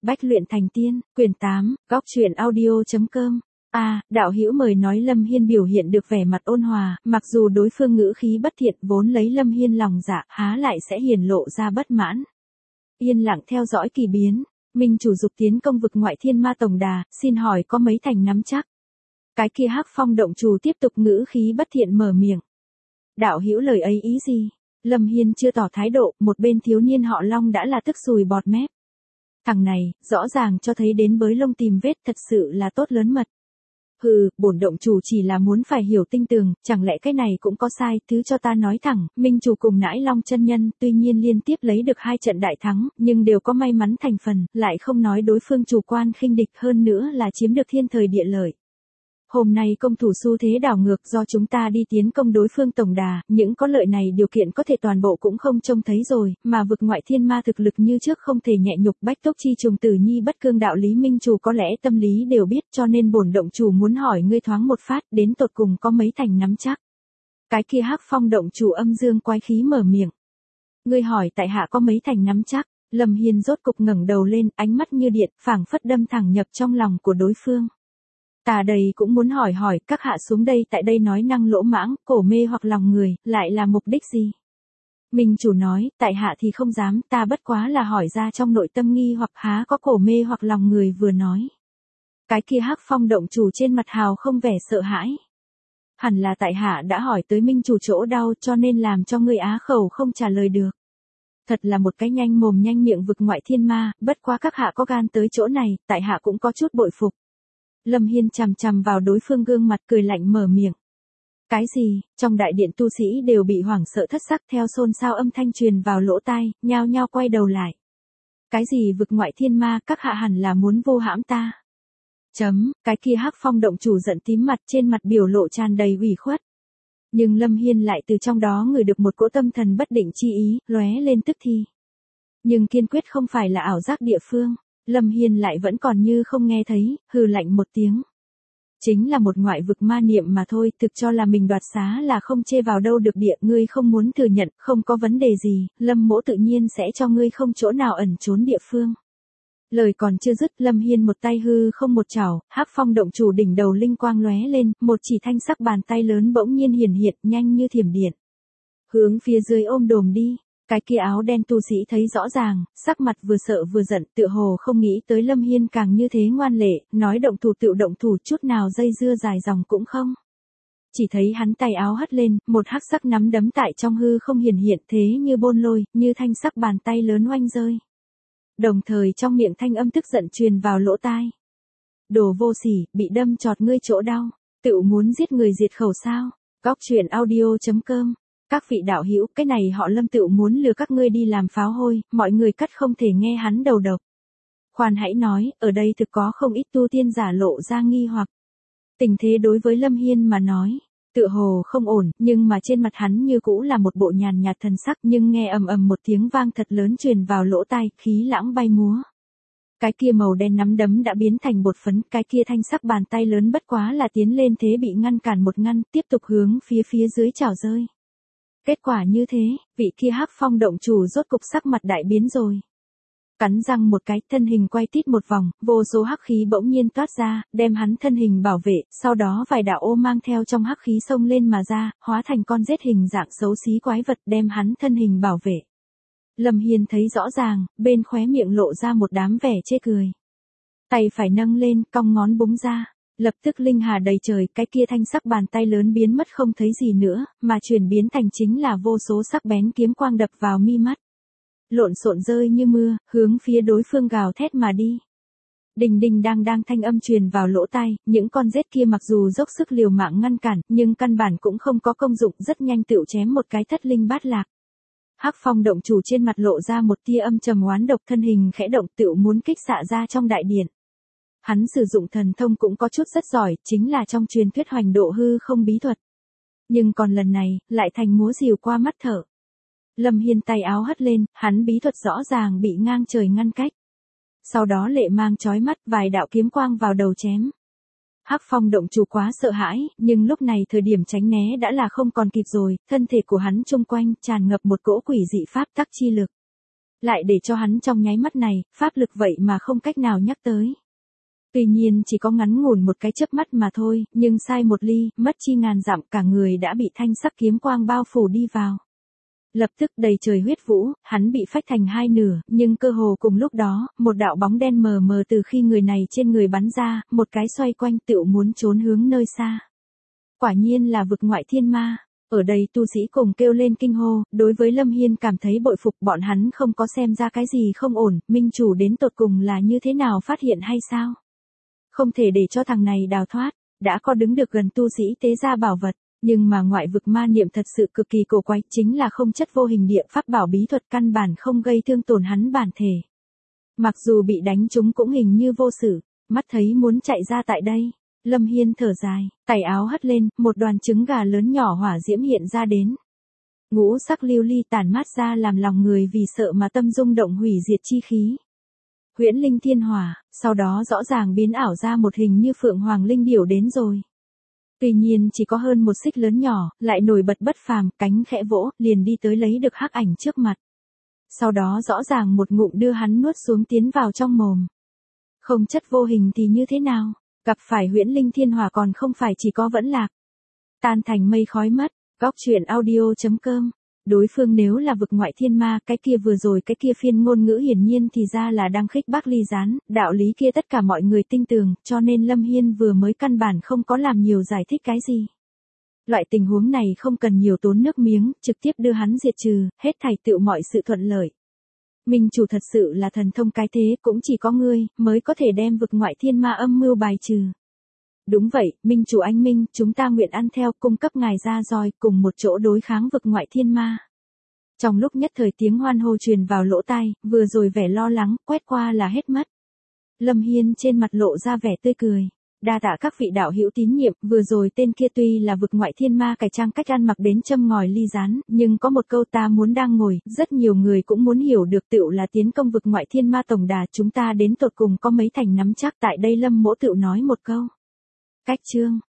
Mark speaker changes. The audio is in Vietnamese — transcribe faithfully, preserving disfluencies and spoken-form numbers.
Speaker 1: Bách luyện thành tiên, quyển tám, góc truyện audio.com. A, đạo hữu mời nói Lâm Hiên biểu hiện được vẻ mặt ôn hòa, mặc dù đối phương ngữ khí bất thiện vốn lấy Lâm Hiên lòng dạ, há lại sẽ hiển lộ ra bất mãn. Yên lặng theo dõi kỳ biến, Minh chủ dục tiến công vực ngoại thiên ma tổng đà, xin hỏi có mấy thành nắm chắc. Cái kia Hắc Phong động chủ tiếp tục ngữ khí bất thiện mở miệng. Đạo hữu lời ấy ý gì? Lâm Hiên chưa tỏ thái độ, một bên thiếu niên họ Long đã là tức sùi bọt mép. Thằng này, rõ ràng cho thấy đến bới lông tìm vết, thật sự là tốt lớn mật. Hừ, bổn động chủ chỉ là muốn phải hiểu tinh tường, chẳng lẽ cái này cũng có sai, thứ cho ta nói thẳng, Minh chủ cùng nãi Long chân nhân, tuy nhiên liên tiếp lấy được hai trận đại thắng, nhưng đều có may mắn thành phần, lại không nói đối phương chủ quan khinh địch, hơn nữa là chiếm được thiên thời địa lợi. Hôm nay công thủ xu thế đảo ngược do chúng ta đi tiến công đối phương tổng đà, những có lợi này điều kiện có thể toàn bộ cũng không trông thấy rồi, mà vực ngoại thiên ma thực lực như trước không thể nhẹ nhục. Bách túc chi trùng tử nhi bất cương đạo lý Minh chủ có lẽ tâm lý đều biết, cho nên bổn động chủ muốn hỏi ngươi thoáng một phát, đến tột cùng có mấy thành nắm chắc. Cái kia Hắc Phong động chủ âm dương quái khí mở miệng. Ngươi hỏi tại hạ có mấy thành nắm chắc. Lâm Hiên rốt cục ngẩng đầu lên, ánh mắt như điện, phảng phất đâm thẳng nhập trong lòng của đối phương. Ta đây cũng muốn hỏi hỏi, các hạ xuống đây tại đây nói năng lỗ mãng, cổ mê hoặc lòng người, lại là mục đích gì? Minh chủ nói, tại hạ thì không dám, ta bất quá là hỏi ra trong nội tâm nghi hoặc há có cổ mê hoặc lòng người vừa nói. Cái kia Hắc Phong động chủ trên mặt hào không vẻ sợ hãi. Hẳn là tại hạ đã hỏi tới Minh chủ chỗ đau cho nên làm cho ngươi á khẩu không trả lời được. Thật là một cái nhanh mồm nhanh miệng vực ngoại thiên ma, bất quá các hạ có gan tới chỗ này, tại hạ cũng có chút bội phục. Lâm Hiên chằm chằm vào đối phương gương mặt cười lạnh mở miệng. Cái gì? Trong đại điện tu sĩ đều bị hoảng sợ thất sắc theo xôn xao âm thanh truyền vào lỗ tai, nhao nhao quay đầu lại. Cái gì vực ngoại thiên ma, các hạ hẳn là muốn vô hãm ta. Chấm, cái kia Hắc Phong động chủ giận tím mặt, trên mặt biểu lộ tràn đầy ủy khuất. Nhưng Lâm Hiên lại từ trong đó ngửi được một cỗ tâm thần bất định chi ý, lóe lên tức thì. Nhưng kiên quyết không phải là ảo giác địa phương. Lâm Hiên lại vẫn còn như không nghe thấy, hừ lạnh một tiếng. Chính là một ngoại vực ma niệm mà thôi, thực cho là mình đoạt xá là không chê vào đâu được địa, ngươi không muốn thừa nhận, không có vấn đề gì, Lâm mỗ tự nhiên sẽ cho ngươi không chỗ nào ẩn trốn địa phương. Lời còn chưa dứt, Lâm Hiên một tay hư không một chảo, Hắc Phong động chủ đỉnh đầu linh quang lóe lên, một chỉ thanh sắc bàn tay lớn bỗng nhiên hiển hiện, nhanh như thiểm điện. Hướng phía dưới ôm đồm đi. Cái kia áo đen tu sĩ thấy rõ ràng, sắc mặt vừa sợ vừa giận, tựa hồ không nghĩ tới Lâm Hiên càng như thế ngoan lệ, nói động thủ tự động thủ, chút nào dây dưa dài dòng cũng không. Chỉ thấy hắn tay áo hất lên, một hắc sắc nắm đấm tại trong hư không hiển hiện thế như bôn lôi, như thanh sắc bàn tay lớn oanh rơi. Đồng thời trong miệng thanh âm tức giận truyền vào lỗ tai. Đồ vô sỉ, bị đâm chọt ngươi chỗ đau, tự muốn giết người diệt khẩu sao? Góc truyện audio.com. Các vị đạo hữu, cái này họ Lâm tựu muốn lừa các ngươi đi làm pháo hôi, mọi người cắt không thể nghe hắn đầu độc. Khoan hãy nói, ở đây thực có không ít tu tiên giả lộ ra nghi hoặc. Tình thế đối với Lâm Hiên mà nói, tựa hồ không ổn, nhưng mà trên mặt hắn như cũ là một bộ nhàn nhạt thần sắc, nhưng nghe ầm ầm một tiếng vang thật lớn truyền vào lỗ tai, khí lãng bay múa. Cái kia màu đen nắm đấm đã biến thành bột phấn, cái kia thanh sắc bàn tay lớn bất quá là tiến lên thế bị ngăn cản một ngăn, tiếp tục hướng phía phía dưới chảo rơi. Kết quả như thế, vị kia Hắc Phong động chủ rốt cục sắc mặt đại biến rồi. Cắn răng một cái, thân hình quay tít một vòng, vô số hắc khí bỗng nhiên toát ra, đem hắn thân hình bảo vệ, sau đó vài đạo ô mang theo trong hắc khí xông lên mà ra, hóa thành con rết hình dạng xấu xí quái vật đem hắn thân hình bảo vệ. Lâm Hiên thấy rõ ràng, bên khóe miệng lộ ra một đám vẻ chê cười. Tay phải nâng lên, cong ngón búng ra. Lập tức linh hà đầy trời, cái kia thanh sắc bàn tay lớn biến mất không thấy gì nữa, mà chuyển biến thành chính là vô số sắc bén kiếm quang đập vào mi mắt. Lộn xộn rơi như mưa, hướng phía đối phương gào thét mà đi. Đình đình đang đang thanh âm truyền vào lỗ tai, những con rết kia mặc dù dốc sức liều mạng ngăn cản, nhưng căn bản cũng không có công dụng, rất nhanh tựu chém một cái thất linh bát lạc. Hắc Phong động chủ trên mặt lộ ra một tia âm trầm oán độc, thân hình khẽ động tựu muốn kích xạ ra trong đại điện. Hắn sử dụng thần thông cũng có chút rất giỏi, chính là trong truyền thuyết hoành độ hư không bí thuật. Nhưng còn lần này, lại thành múa rìu qua mắt thở. Lâm Hiên tay áo hất lên, hắn bí thuật rõ ràng bị ngang trời ngăn cách. Sau đó lệ mang chói mắt, vài đạo kiếm quang vào đầu chém. Hắc Phong động chủ quá sợ hãi, nhưng lúc này thời điểm tránh né đã là không còn kịp rồi, thân thể của hắn chung quanh tràn ngập một cỗ quỷ dị pháp tắc chi lực. lại để cho hắn trong nháy mắt này, pháp lực vậy mà không cách nào nhắc tới. Tuy nhiên chỉ có ngắn ngủn một cái chớp mắt mà thôi, nhưng sai một ly, mất chi ngàn dặm, cả người đã bị thanh sắc kiếm quang bao phủ đi vào. Lập tức đầy trời huyết vũ, hắn bị phách thành hai nửa, nhưng cơ hồ cùng lúc đó, một đạo bóng đen mờ mờ từ khi người này trên người bắn ra, một cái xoay quanh tựu muốn trốn hướng nơi xa. Quả nhiên là vực ngoại thiên ma. Ở đây tu sĩ cùng kêu lên kinh hô, đối với Lâm Hiên cảm thấy bội phục, bọn hắn không có xem ra cái gì không ổn, minh chủ đến tột cùng là như thế nào phát hiện hay sao? Không thể để cho thằng này đào thoát, đã có đứng được gần tu sĩ tế ra bảo vật, nhưng mà ngoại vực ma niệm thật sự cực kỳ cổ quái, chính là không chất vô hình địa pháp bảo bí thuật căn bản không gây thương tổn hắn bản thể. Mặc dù bị đánh chúng cũng hình như vô sự, mắt thấy muốn chạy ra tại đây. Lâm Hiên thở dài, tay áo hất lên, một đoàn trứng gà lớn nhỏ hỏa diễm hiện ra đến. Ngũ sắc lưu ly tản mát ra làm lòng người vì sợ mà tâm rung động hủy diệt chi khí. Huyễn linh thiên hỏa, sau đó rõ ràng biến ảo ra một hình như phượng hoàng linh điểu đến rồi. Tuy nhiên chỉ có hơn một xích lớn nhỏ, lại nổi bật bất phàm, cánh khẽ vỗ, liền đi tới lấy được hắc ảnh trước mặt. Sau đó rõ ràng một ngụm đưa hắn nuốt xuống tiến vào trong mồm. Không chất vô hình thì như thế nào? Gặp phải huyễn linh thiên hỏa còn không phải chỉ có vẫn lạc. Tan thành mây khói mất, góc truyện audio chấm com. Đối phương nếu là vực ngoại thiên ma, cái kia vừa rồi cái kia phiên ngôn ngữ hiển nhiên thì ra là đang khích bác ly gián, đạo lý kia tất cả mọi người tin tưởng, cho nên Lâm Hiên vừa mới căn bản không có làm nhiều giải thích cái gì. Loại tình huống này không cần nhiều tốn nước miếng, trực tiếp đưa hắn diệt trừ, hết thảy tựu mọi sự thuận lợi. Minh chủ thật sự là thần thông cái thế, cũng chỉ có ngươi, mới có thể đem vực ngoại thiên ma âm mưu bài trừ. Đúng vậy, Minh chủ anh Minh, chúng ta nguyện ăn theo, cung cấp ngài ra roi, cùng một chỗ đối kháng vực ngoại thiên ma. Trong lúc nhất thời tiếng hoan hô truyền vào lỗ tai, vừa rồi vẻ lo lắng, quét qua là hết mất. Lâm Hiên trên mặt lộ ra vẻ tươi cười. Đa tạ các vị đạo hữu tín nhiệm, vừa rồi tên kia tuy là vực ngoại thiên ma cải trang cách ăn mặc đến châm ngòi ly gián, nhưng có một câu ta muốn đang ngồi, rất nhiều người cũng muốn hiểu được tựu là tiến công vực ngoại thiên ma tổng đà, chúng ta đến tột cùng có mấy thành nắm chắc, tại đây Lâm mỗ tựu nói một câu. Cách chương